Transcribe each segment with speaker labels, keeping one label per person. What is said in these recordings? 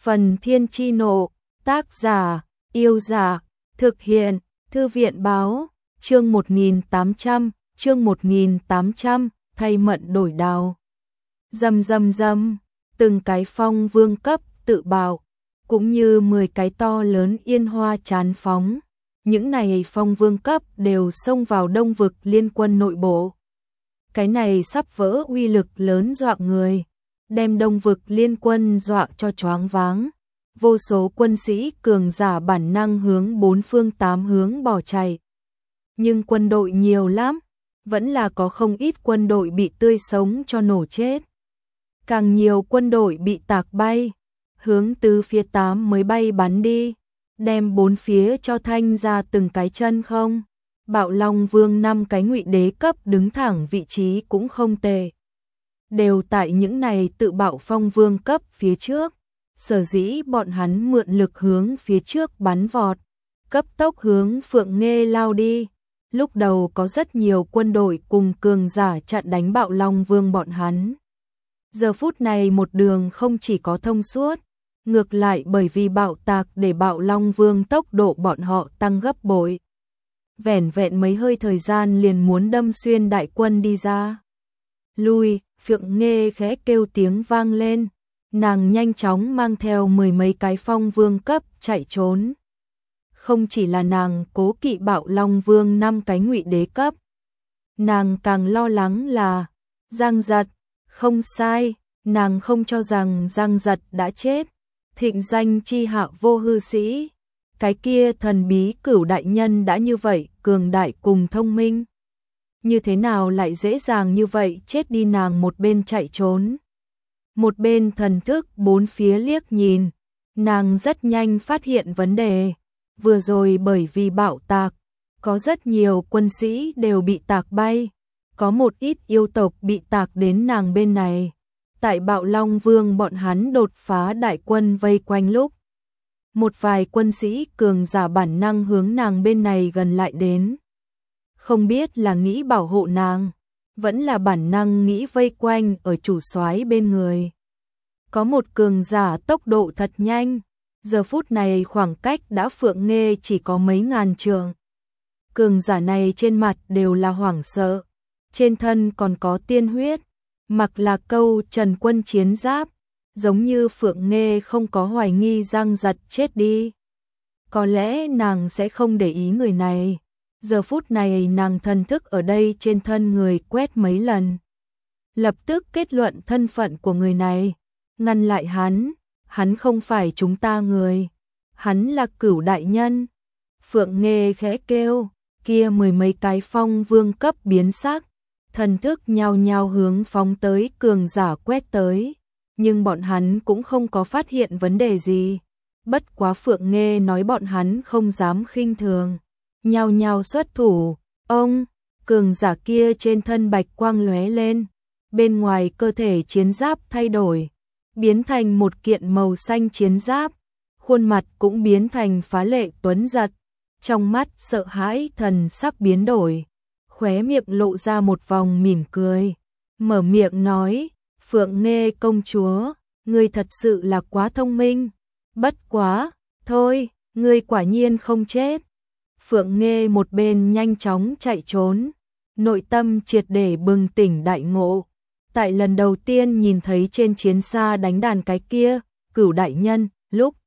Speaker 1: Phần Thiên Chi Nộ, tác giả, Yêu Giả, thực hiện, Thư viện Báo, chương 1800, thay mận đổi đào. Rầm rầm rầm, từng cái phong vương cấp tự bạo, cũng như 10 cái to lớn yên hoa chán phóng. Những này phong vương cấp đều xông vào Đông vực liên quân nội bộ. Cái này sắp vỡ uy lực lớn dọa người, đem Đông vực liên quân dọa cho choáng váng. Vô số quân sĩ cường giả bản năng hướng bốn phương tám hướng bỏ chạy. Nhưng quân đội nhiều lắm, vẫn là có không ít quân đội bị tươi sống cho nổ chết. Càng nhiều quân đội bị tạc bay, hướng từ phía 8 mới bay bắn đi, đem bốn phía cho thanh ra từng cái chân không. Bạo Long Vương 5 cái ngụy đế cấp đứng thẳng vị trí cũng không tệ. Đều tại những này tự bạo phong vương cấp phía trước. Sở dĩ bọn hắn mượn lực hướng phía trước bắn vọt, cấp tốc hướng Phượng Nghê lao đi. Lúc đầu có rất nhiều quân đội cùng cường giả chặn đánh Bạo Long Vương bọn hắn. Giờ phút này một đường không chỉ có thông suốt, ngược lại bởi vì bạo tạc để Bạo Long Vương tốc độ bọn họ tăng gấp bội. Vẻn vẹn mấy hơi thời gian liền muốn đâm xuyên đại quân đi ra. Lui, Phượng Nghê khẽ kêu tiếng vang lên. Nàng nhanh chóng mang theo 10 mấy cái phong vương cấp chạy trốn. Không chỉ là nàng cố kỵ Bạo Long Vương 5 cái ngụy đế cấp. Nàng càng lo lắng là Giang Giật. Không sai, nàng không cho rằng Giang Giật đã chết. Thịnh danh chi hạ vô hư sĩ. Cái kia thần bí Cửu đại nhân đã như vậy cường đại cùng thông minh. Như thế nào lại dễ dàng như vậy chết đi. Nàng một bên chạy trốn, một bên thần thức bốn phía liếc nhìn. Nàng rất nhanh phát hiện vấn đề. Vừa rồi bởi vì bạo tạc, có rất nhiều quân sĩ đều bị tạc bay. Có một ít yêu tộc bị tạc đến nàng bên này. Tại Bạo Long Vương bọn hắn đột phá đại quân vây quanh lúc, một vài quân sĩ cường giả bản năng hướng nàng bên này gần lại đến. Không biết là nghĩ bảo hộ nàng, vẫn là bản năng nghĩ vây quanh ở chủ soái bên người. Có một cường giả tốc độ thật nhanh, giờ phút này khoảng cách đã Phượng Nghê chỉ có mấy ngàn trượng. Cường giả này trên mặt đều là hoảng sợ, trên thân còn có tiên huyết, mặc là câu Trần Quân chiến giáp, giống như Phượng Nghê không có hoài nghi Giang Giật chết đi. Có lẽ nàng sẽ không để ý người này. Giờ phút này nàng thần thức ở đây trên thân người quét mấy lần. Lập tức kết luận thân phận của người này. Ngăn lại hắn không phải chúng ta người. Hắn là Cửu đại nhân. Phượng Nghê khẽ kêu, kia 10 mấy cái phong vương cấp biến sắc. Thần thức nhao nhao hướng phóng tới cường giả quét tới. Nhưng bọn hắn cũng không có phát hiện vấn đề gì. Bất quá Phượng Nghê nói bọn hắn không dám khinh thường. Nhao nhao xuất thủ, ông, cường giả kia trên thân bạch quang lóe lên, bên ngoài cơ thể chiến giáp thay đổi, biến thành một kiện màu xanh chiến giáp, khuôn mặt cũng biến thành phá lệ tuấn giật, trong mắt sợ hãi thần sắc biến đổi, khóe miệng lộ ra một vòng mỉm cười, mở miệng nói, Phượng Nghê công chúa, ngươi thật sự là quá thông minh, bất quá, thôi, ngươi quả nhiên không chết. Phượng Nghê một bên nhanh chóng chạy trốn, nội tâm triệt để bừng tỉnh đại ngộ. Tại lần đầu tiên nhìn thấy trên chiến xa đánh đàn cái kia, Cửu đại nhân, lúc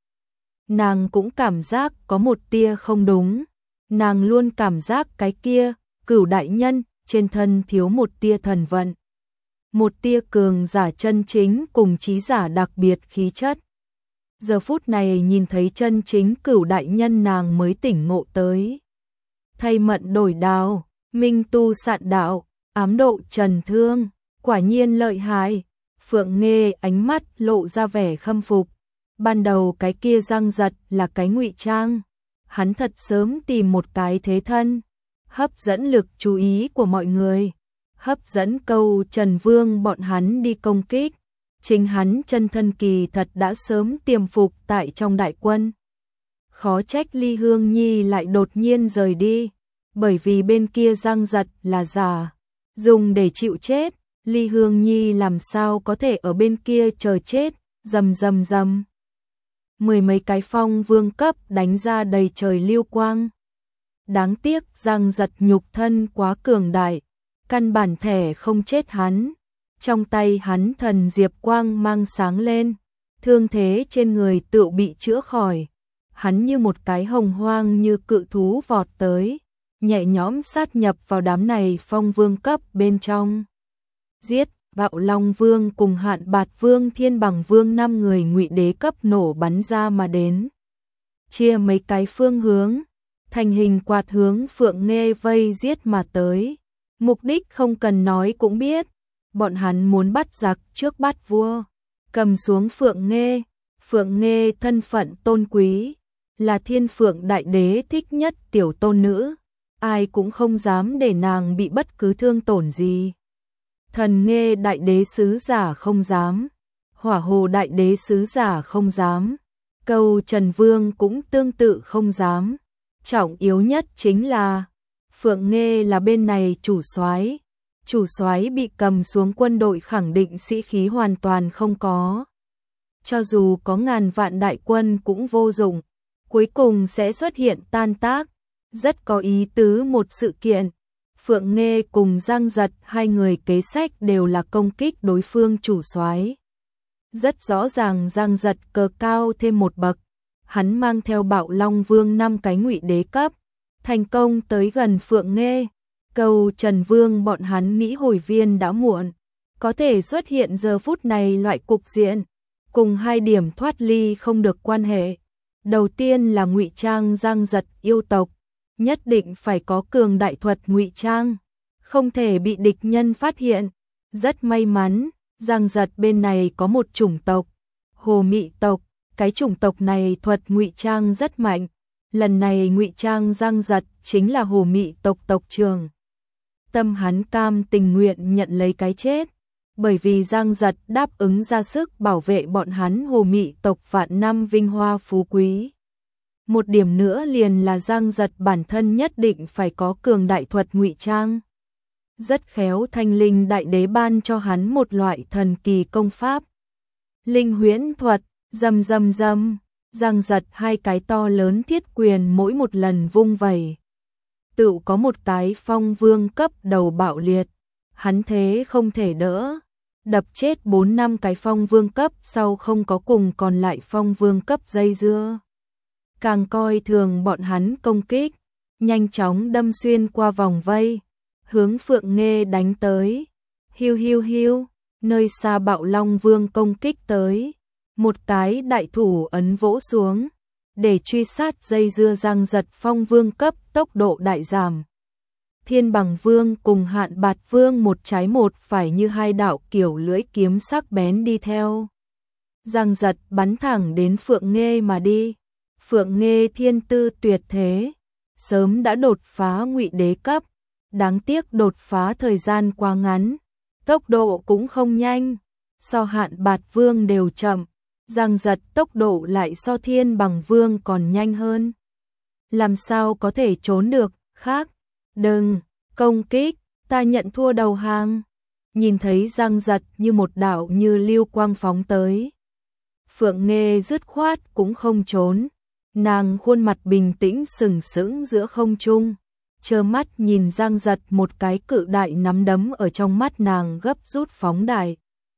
Speaker 1: nàng cũng cảm giác có một tia không đúng. Nàng luôn cảm giác cái kia, Cửu đại nhân, trên thân thiếu một tia thần vận. Một tia cường giả chân chính cùng trí giả đặc biệt khí chất. Giờ phút này nhìn thấy chân chính Cửu đại nhân nàng mới tỉnh ngộ tới. Thay mận đổi đào, minh tu sạn đạo, ám độ trần thương, quả nhiên lợi hại. Phượng Nghê ánh mắt lộ ra vẻ khâm phục. Ban đầu cái kia Giang Giật là cái ngụy trang. Hắn thật sớm tìm một cái thế thân, hấp dẫn lực chú ý của mọi người, hấp dẫn câu Trần Vương bọn hắn đi công kích. Chính hắn chân thân kỳ thật đã sớm tiềm phục tại trong đại quân. Khó trách Ly Hương Nhi lại đột nhiên rời đi, bởi vì bên kia Giang Giật là giả, dùng để chịu chết, Ly Hương Nhi làm sao có thể ở bên kia chờ chết, rầm rầm rầm. 10 mấy cái phong vương cấp đánh ra đầy trời lưu quang. Đáng tiếc Giang Giật nhục thân quá cường đại, căn bản thể không chết hắn. Trong tay hắn thần diệp quang mang sáng lên, thương thế trên người tựu bị chữa khỏi. Hắn như một cái hồng hoang như cự thú vọt tới, nhẹ nhõm sát nhập vào đám này phong vương cấp bên trong. Giết, Bạo Long Vương cùng Hạn Bạt Vương, Thiên Bằng Vương 5 người ngụy đế cấp nổ bắn ra mà đến. Chia mấy cái phương hướng, thành hình quạt hướng Phượng Nghê vây giết mà tới. Mục đích không cần nói cũng biết, bọn hắn muốn bắt giặc trước bắt vua. Cầm xuống Phượng Nghê. Phượng Nghê thân phận tôn quý, là Thiên Phượng Đại Đế thích nhất tiểu tôn nữ, ai cũng không dám để nàng bị bất cứ thương tổn gì. Thần Nghê Đại Đế sứ giả không dám, Hỏa Hồ Đại Đế sứ giả không dám, Câu Trần Vương cũng tương tự không dám. Trọng yếu nhất chính là Phượng Nghê là bên này chủ soái bị cầm xuống quân đội khẳng định sĩ khí hoàn toàn không có. Cho dù có ngàn vạn đại quân cũng vô dụng, cuối cùng sẽ xuất hiện tan tác. Rất có ý tứ một sự kiện, Phượng Nghê cùng Giang Giật hai người kế sách đều là công kích đối phương chủ soái. Rất rõ ràng Giang Giật cờ cao thêm một bậc, hắn mang theo Bạo Long Vương 5 cái ngụy đế cấp, thành công tới gần Phượng Nghê. Câu Trần Vương bọn hắn nghĩ hồi viên đã muộn, có thể xuất hiện giờ phút này loại cục diện, cùng hai điểm thoát ly không được quan hệ. Đầu tiên là ngụy trang Giang Giật yêu tộc, nhất định phải có cường đại thuật ngụy trang, không thể bị địch nhân phát hiện. Rất may mắn, Giang Giật bên này có một chủng tộc, Hồ Mị tộc, cái chủng tộc này thuật ngụy trang rất mạnh. Lần này ngụy trang Giang Giật chính là Hồ Mị tộc tộc trưởng. Tâm hắn cam tình nguyện nhận lấy cái chết, bởi vì Giang Giật đáp ứng ra sức bảo vệ bọn hắn Hồ Mị tộc vạn năm vinh hoa phú quý. Một điểm nữa liền là Giang Giật bản thân nhất định phải có cường đại thuật ngụy trang. Rất khéo Thanh Linh Đại Đế ban cho hắn một loại thần kỳ công pháp. Linh huyễn thuật, rầm rầm rầm, Giang Giật hai cái to lớn thiết quyền mỗi một lần vung vẩy, tựu có một cái phong vương cấp đầu bạo liệt. Hắn thế không thể đỡ, đập chết 4-5 cái phong vương cấp sau không có cùng còn lại phong vương cấp dây dưa. Càng coi thường bọn hắn công kích, nhanh chóng đâm xuyên qua vòng vây, hướng Phượng Nghê đánh tới. Hiu hiu hiu, nơi xa Bạo Long Vương công kích tới, một cái đại thủ ấn vỗ xuống, để truy sát dây dưa Giang Giật phong vương cấp tốc độ đại giảm. Thiên Bằng Vương cùng Hạn Bạt Vương một trái một phải như hai đạo kiểu lưỡi kiếm sắc bén đi theo. Giang Giật bắn thẳng đến Phượng Nghê mà đi. Phượng Nghê thiên tư tuyệt thế, sớm đã đột phá ngụy đế cấp, đáng tiếc đột phá thời gian quá ngắn, tốc độ cũng không nhanh, so Hạn Bạt Vương đều chậm. Giang Giật tốc độ lại so Thiên Bằng Vương còn nhanh hơn. Làm sao có thể trốn được, khác, đừng, công kích, ta nhận thua đầu hàng. Nhìn thấy Giang Giật như một đạo như lưu quang phóng tới, Phượng Nghê dứt khoát cũng không trốn, nàng khuôn mặt bình tĩnh sừng sững giữa không trung, trơ mắt nhìn Giang Giật một cái cự đại nắm đấm ở trong mắt nàng gấp rút phóng đại.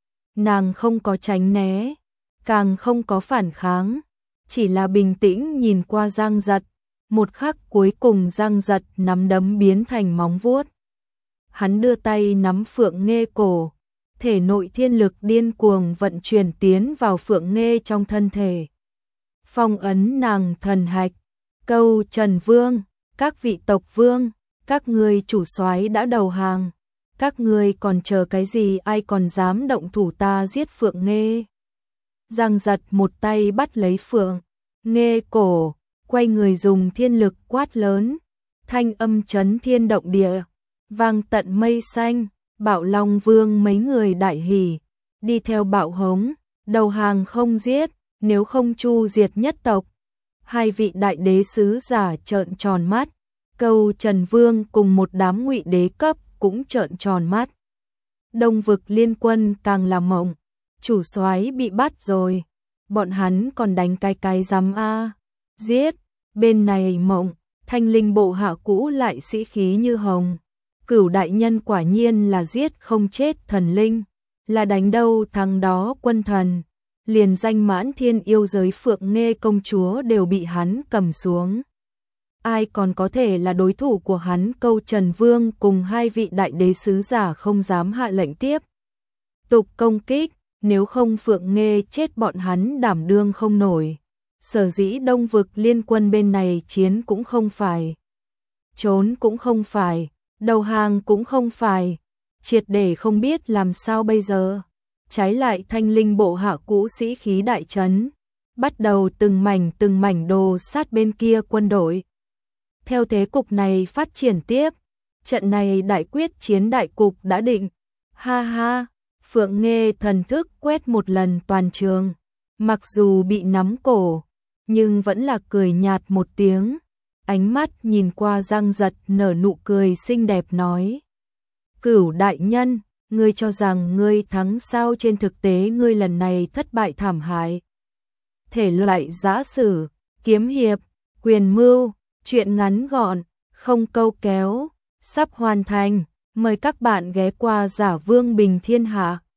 Speaker 1: Nàng không có tránh né, càng không có phản kháng, chỉ là bình tĩnh nhìn qua Giang Giật. Một khắc cuối cùng Giang Giật nắm đấm biến thành móng vuốt. Hắn đưa tay nắm Phượng Nghê cổ, thể nội thiên lực điên cuồng vận chuyển tiến vào Phượng Nghê trong thân thể. Phong ấn nàng thần hạch. Câu Trần Vương, các vị tộc vương, các ngươi chủ soái đã đầu hàng, các ngươi còn chờ cái gì, ai còn dám động thủ ta giết Phượng Nghê. Giang Giật một tay bắt lấy Phượng Nghê cổ, quay người dùng thiên lực quát lớn, thanh âm chấn thiên động địa, vang tận mây xanh. Bạo Long Vương mấy người đại hỉ, đi theo bạo hống, đầu hàng không giết, nếu không chu diệt nhất tộc. Hai vị đại đế sứ giả trợn tròn mắt, Câu Trần Vương cùng một đám ngụy đế cấp cũng trợn tròn mắt. Đông vực liên quân càng là mộng, chủ soái bị bắt rồi. bọn hắn còn đánh cái rắm a. Giết, bên này Mộng, Thanh Linh bộ hạ cũ lại sĩ khí như hồng. Cửu đại nhân quả nhiên là giết không chết thần linh, là đánh đâu thắng đó quân thần, liền danh Mãn Thiên yêu giới Phượng Nghê công chúa đều bị hắn cầm xuống. Ai còn có thể là đối thủ của hắn? Câu Trần Vương cùng hai vị đại đế sứ giả không dám hạ lệnh tiếp tục công kích, nếu không Phượng Nghê chết bọn hắn đảm đương không nổi. Sở dĩ Đông vực liên quân bên này chiến cũng không phải, trốn cũng không phải, đầu hàng cũng không phải, triệt để không biết làm sao bây giờ. Trái lại Thanh Linh bộ hạ cũ sĩ khí đại trấn, bắt đầu từng mảnh đồ sát bên kia quân đội. Theo thế cục này phát triển tiếp, trận này đại quyết chiến đại cục đã định. Ha ha, Phượng Nghê thần thức quét một lần toàn trường, mặc dù bị nắm cổ, nhưng vẫn là cười nhạt một tiếng, ánh mắt nhìn qua Giang Giật nở nụ cười xinh đẹp nói: Cửu đại nhân, ngươi cho rằng ngươi thắng sao? Trên thực tế ngươi lần này thất bại thảm hại. Thể loại giã sử, kiếm hiệp, quyền mưu, truyện ngắn gọn, không câu kéo, sắp hoàn thành. Mời các bạn ghé qua Giả Vương Bình Thiên Hạ.